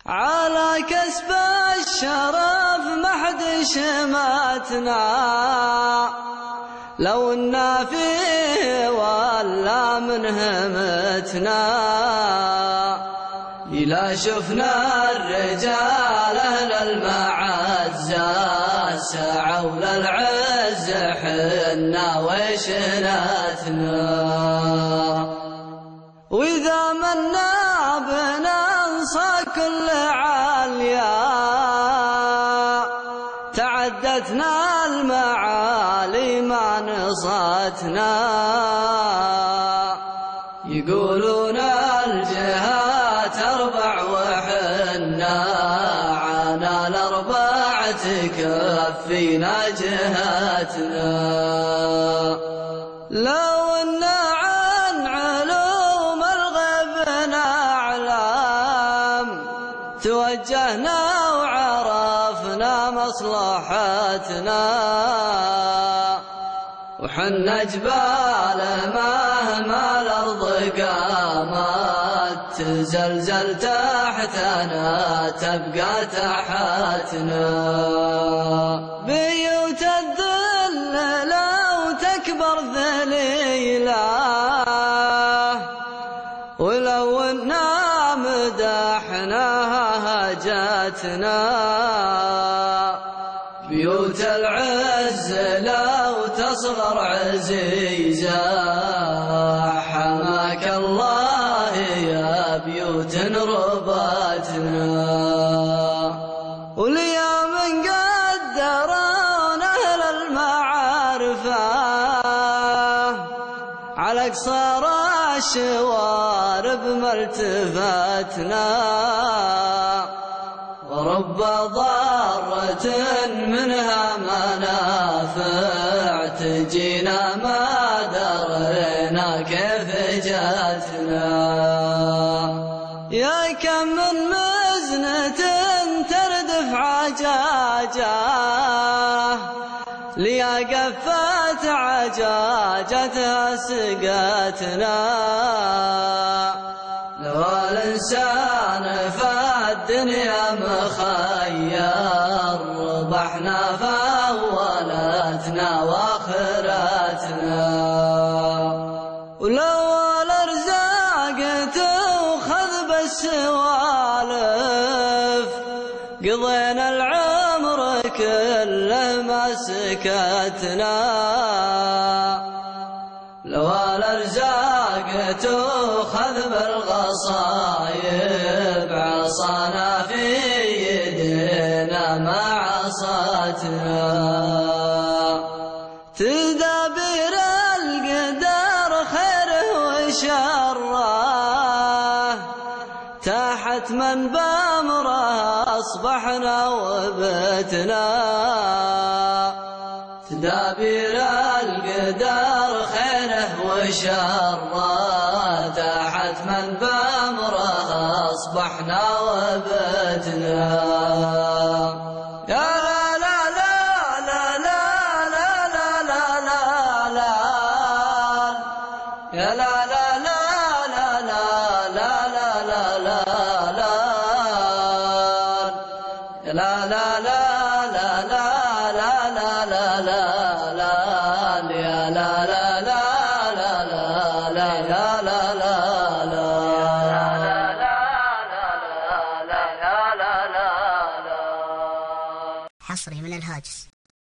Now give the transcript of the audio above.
على كسب الشرف ما حد شماتنا، لو إنا فيه ولا من همتنا. إلا شفنا الرجال أهل المعزة سعوا للعز حنا وشناتنا، وإذا منا بننصى كل عالية تعدتنا المعالي ما نصاتنا. يقولون الجهات أربع وحنا عنا الأربع تكفينا جهاتنا. لو أن عن علوم الغيب نعلم توجهنا وعرفنا مصلحتنا، وحنا جبال مهما الأرض قامت تزلزل تحتنا تبقى تحتنا. بيوت الذل لو تكبر ذليلة، ولو إنا مدحناها هجاتنا. بيوت العز لو تصغر عزيزة حماك الله يا بيوت رباتنا. وليا من قدرون أهل المعارفة على قصار الشوارب ملتفاتنا، ورب ضارة منها منافع تجينا ما درينا كيف جاتنا. يا كم من مزنة تردف عجاجة ليا قفات عجاجتها سقاتنا. لو الإنسان فالدنيا مخير ربحنا فأولتنا وآخرتنا. ولو الأرزاق تأخذ بالسوالف قضينا العمر كله ما سكتنا. لو الأرزاق تأخذ بالغصايب عصانا في يدينا ما عصاتنا. تدابير القدر خيره وشره تحت من بأمره أصبحنا وبتنا. تدابير القدر خيره وشره تحت من بأمره أصبحنا وبتنا. يا لا لا لا لا لا لا لا لا لا يا لا لا لا لا لا لا لا لا لا يا لا لا لا لا لا لا لا لا لا يا لا لا لا لا لا لا لا حصري من الهاجس.